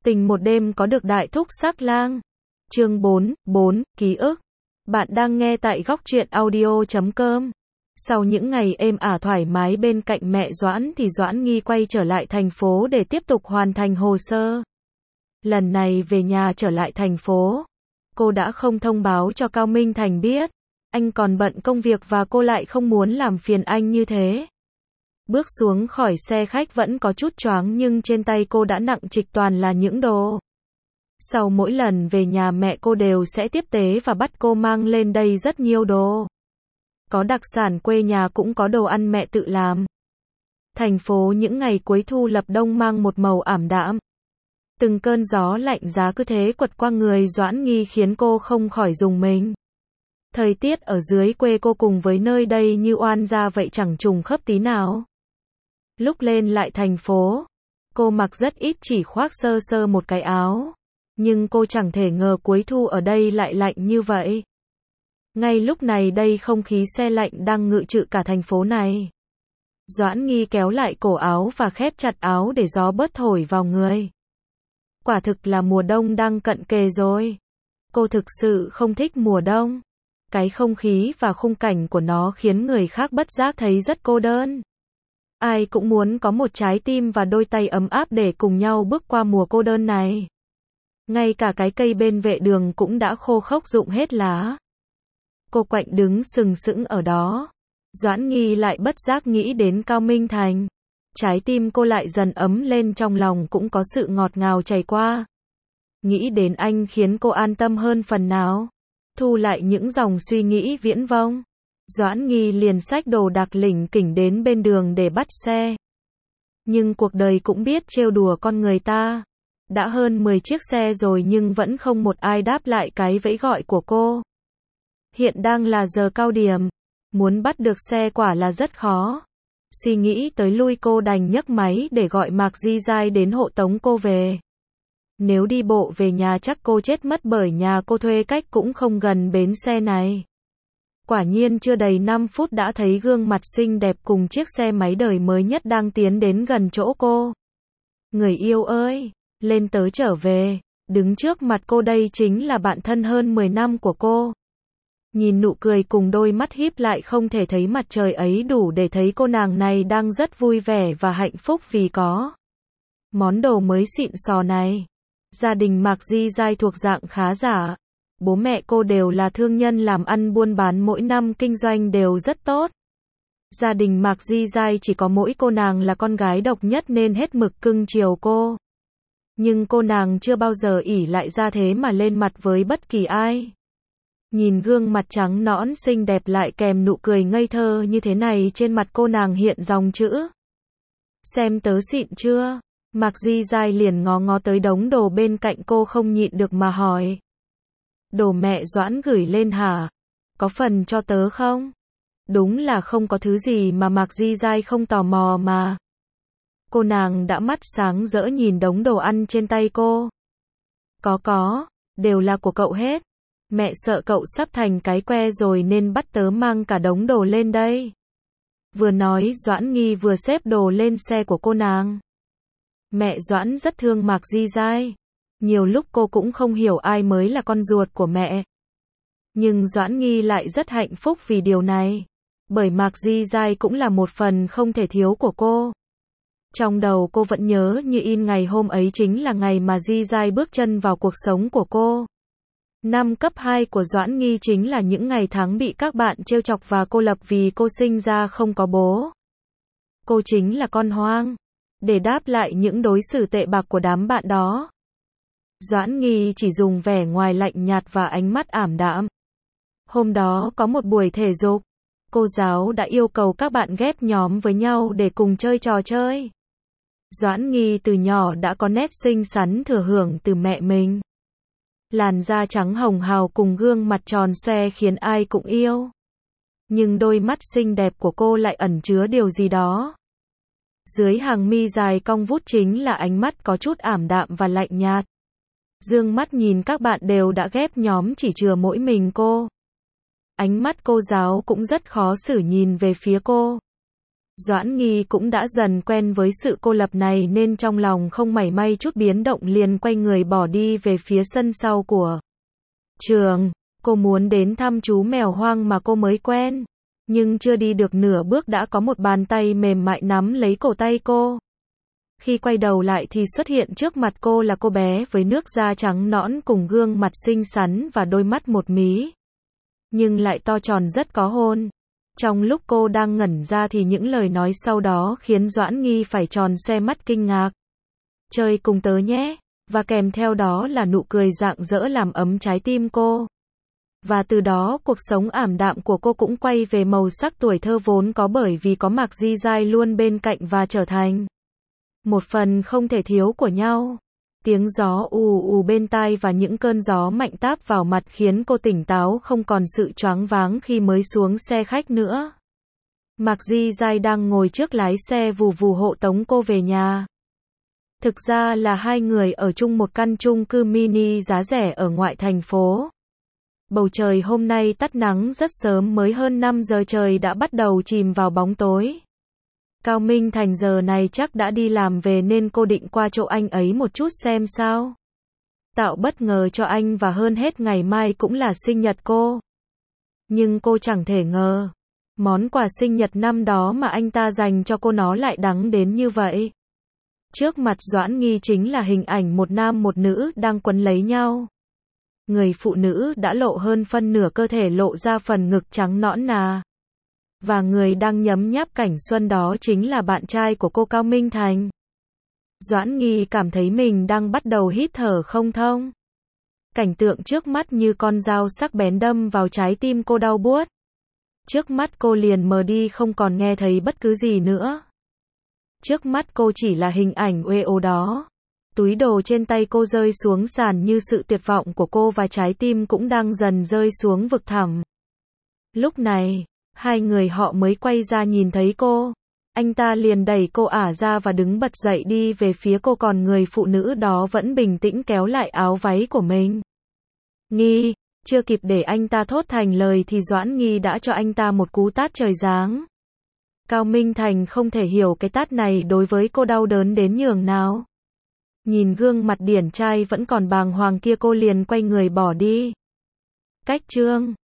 Tình một đêm có được đại thúc sắc lang. Chương 4, ký ức. Bạn đang nghe tại góc truyện audio.com. Sau những ngày êm ả thoải mái bên cạnh mẹ Doãn thì Doãn Nghi quay trở lại thành phố để tiếp tục hoàn thành hồ sơ. Lần này về nhà trở lại thành phố, cô đã không thông báo cho Cao Minh Thành biết. Anh còn bận công việc và cô lại không muốn làm phiền anh như thế. Bước xuống khỏi xe khách vẫn có chút choáng nhưng trên tay cô đã nặng trịch toàn là những đồ. Sau mỗi lần về nhà mẹ cô đều sẽ tiếp tế và bắt cô mang lên đây rất nhiều đồ. Có đặc sản quê nhà cũng có đồ ăn mẹ tự làm. Thành phố những ngày cuối thu lập đông mang một màu ảm đạm. Từng cơn gió lạnh giá cứ thế quật qua người Doãn Nghi khiến cô không khỏi rùng mình. Thời tiết ở dưới quê cô cùng với nơi đây như oan gia vậy chẳng trùng khớp tí nào. Lúc lên lại thành phố, cô mặc rất ít chỉ khoác sơ sơ một cái áo. Nhưng cô chẳng thể ngờ cuối thu ở đây lại lạnh như vậy. Ngay lúc này đây không khí se lạnh đang ngự trị cả thành phố này. Doãn Nghi kéo lại cổ áo và khép chặt áo để gió bớt thổi vào người. Quả thực là mùa đông đang cận kề rồi. Cô thực sự không thích mùa đông. Cái không khí và khung cảnh của nó khiến người khác bất giác thấy rất cô đơn. Ai cũng muốn có một trái tim và đôi tay ấm áp để cùng nhau bước qua mùa cô đơn này. Ngay cả cái cây bên vệ đường cũng đã khô khốc rụng hết lá. Cô quạnh đứng sừng sững ở đó. Doãn Nghi lại bất giác nghĩ đến Cao Minh Thành. Trái tim cô lại dần ấm lên, trong lòng cũng có sự ngọt ngào chảy qua. Nghĩ đến anh khiến cô an tâm hơn phần nào. Thu lại những dòng suy nghĩ viễn vông, Doãn Nghi liền xách đồ đạc lỉnh kỉnh đến bên đường để bắt xe. Nhưng cuộc đời cũng biết trêu đùa con người ta. Đã hơn 10 chiếc xe rồi nhưng vẫn không một ai đáp lại cái vẫy gọi của cô. Hiện đang là giờ cao điểm, muốn bắt được xe quả là rất khó. Suy nghĩ tới lui cô đành nhấc máy để gọi Mạc Di Giai đến hộ tống cô về. Nếu đi bộ về nhà chắc cô chết mất bởi nhà cô thuê cách cũng không gần bến xe này. Quả nhiên chưa đầy 5 phút đã thấy gương mặt xinh đẹp cùng chiếc xe máy đời mới nhất đang tiến đến gần chỗ cô. Người yêu ơi, lên tớ trở về, đứng trước mặt cô đây chính là bạn thân hơn 10 năm của cô. Nhìn nụ cười cùng đôi mắt híp lại không thể thấy mặt trời ấy đủ để thấy cô nàng này đang rất vui vẻ và hạnh phúc vì có món đồ mới xịn sò này. Gia đình Mạc Di Giai thuộc dạng khá giả. Bố mẹ cô đều là thương nhân làm ăn buôn bán, mỗi năm kinh doanh đều rất tốt. Gia đình Mạc Di Giai chỉ có mỗi cô nàng là con gái độc nhất nên hết mực cưng chiều cô. Nhưng cô nàng chưa bao giờ ỷ lại ra thế mà lên mặt với bất kỳ ai. Nhìn gương mặt trắng nõn xinh đẹp lại kèm nụ cười ngây thơ như thế này, trên mặt cô nàng hiện dòng chữ. Xem tớ xịn chưa? Mạc Di Giai liền ngó ngó tới đống đồ bên cạnh cô không nhịn được mà hỏi. Đồ mẹ Doãn gửi lên hả? Có phần cho tớ không? Đúng là không có thứ gì mà Mạc Di Giai không tò mò mà. Cô nàng đã mắt sáng rỡ nhìn đống đồ ăn trên tay cô. Có, đều là của cậu hết. Mẹ sợ cậu sắp thành cái que rồi nên bắt tớ mang cả đống đồ lên đây. Vừa nói Doãn Nghi vừa xếp đồ lên xe của cô nàng. Mẹ Doãn rất thương Mạc Di Giai. Nhiều lúc cô cũng không hiểu ai mới là con ruột của mẹ. Nhưng Doãn Nghi lại rất hạnh phúc vì điều này. Bởi Mạc Di Giai cũng là một phần không thể thiếu của cô. Trong đầu cô vẫn nhớ như in ngày hôm ấy chính là ngày mà Di Giai bước chân vào cuộc sống của cô. Năm cấp 2 của Doãn Nghi chính là những ngày tháng bị các bạn trêu chọc và cô lập vì cô sinh ra không có bố. Cô chính là con hoang. Để đáp lại những đối xử tệ bạc của đám bạn đó, Doãn Nghi chỉ dùng vẻ ngoài lạnh nhạt và ánh mắt ảm đạm. Hôm đó có một buổi thể dục, cô giáo đã yêu cầu các bạn ghép nhóm với nhau để cùng chơi trò chơi. Doãn Nghi từ nhỏ đã có nét xinh xắn thừa hưởng từ mẹ mình. Làn da trắng hồng hào cùng gương mặt tròn xoe khiến ai cũng yêu. Nhưng đôi mắt xinh đẹp của cô lại ẩn chứa điều gì đó. Dưới hàng mi dài cong vút chính là ánh mắt có chút ảm đạm và lạnh nhạt. Dương mắt nhìn các bạn đều đã ghép nhóm chỉ chừa mỗi mình cô. Ánh mắt cô giáo cũng rất khó xử nhìn về phía cô. Doãn Nghi cũng đã dần quen với sự cô lập này nên trong lòng không mảy may chút biến động, liền quay người bỏ đi về phía sân sau của trường. Cô muốn đến thăm chú mèo hoang mà cô mới quen. Nhưng chưa đi được nửa bước đã có một bàn tay mềm mại nắm lấy cổ tay cô. Khi quay đầu lại thì xuất hiện trước mặt cô là cô bé với nước da trắng nõn cùng gương mặt xinh xắn và đôi mắt một mí, nhưng lại to tròn rất có hôn. Trong lúc cô đang ngẩn ra thì những lời nói sau đó khiến Doãn Nghi phải tròn xoe mắt kinh ngạc. Chơi cùng tớ nhé, và kèm theo đó là nụ cười rạng rỡ làm ấm trái tim cô. Và từ đó cuộc sống ảm đạm của cô cũng quay về màu sắc tuổi thơ vốn có, bởi vì có Mạc Di Giai luôn bên cạnh và trở thành một phần không thể thiếu của nhau. Tiếng gió ù ù bên tai và những cơn gió mạnh táp vào mặt khiến cô tỉnh táo, không còn sự choáng váng khi mới xuống xe khách nữa. Mạc Di Giai đang ngồi trước lái xe vù vù hộ tống cô về nhà. Thực ra là hai người ở chung một căn chung cư mini giá rẻ ở ngoại thành phố. Bầu trời hôm nay tắt nắng rất sớm, mới hơn 5 giờ trời đã bắt đầu chìm vào bóng tối. Cao Minh Thành giờ này chắc đã đi làm về nên cô định qua chỗ anh ấy một chút xem sao. Tạo bất ngờ cho anh, và hơn hết ngày mai cũng là sinh nhật cô. Nhưng cô chẳng thể ngờ, món quà sinh nhật năm đó mà anh ta dành cho cô nó lại đắng đến như vậy. Trước mặt Doãn Nghi chính là hình ảnh một nam một nữ đang quấn lấy nhau. Người phụ nữ đã lộ hơn phân nửa cơ thể, lộ ra phần ngực trắng nõn nà. Và người đang nhấm nháp cảnh xuân đó chính là bạn trai của cô, Cao Minh Thành. Doãn Nghi cảm thấy mình đang bắt đầu hít thở không thông. Cảnh tượng trước mắt như con dao sắc bén đâm vào trái tim cô đau buốt. Trước mắt cô liền mờ đi, không còn nghe thấy bất cứ gì nữa. Trước mắt cô chỉ là hình ảnh uê ô đó. Túi đồ trên tay cô rơi xuống sàn như sự tuyệt vọng của cô, và trái tim cũng đang dần rơi xuống vực thẳm. Lúc này, hai người họ mới quay ra nhìn thấy cô. Anh ta liền đẩy cô ả ra và đứng bật dậy đi về phía cô, còn người phụ nữ đó vẫn bình tĩnh kéo lại áo váy của mình. Nghi, chưa kịp để anh ta thốt thành lời thì Doãn Nghi đã cho anh ta một cú tát trời giáng. Cao Minh Thành không thể hiểu cái tát này đối với cô đau đớn đến nhường nào. Nhìn gương mặt điển trai vẫn còn bàng hoàng kia, cô liền quay người bỏ đi. Cách chương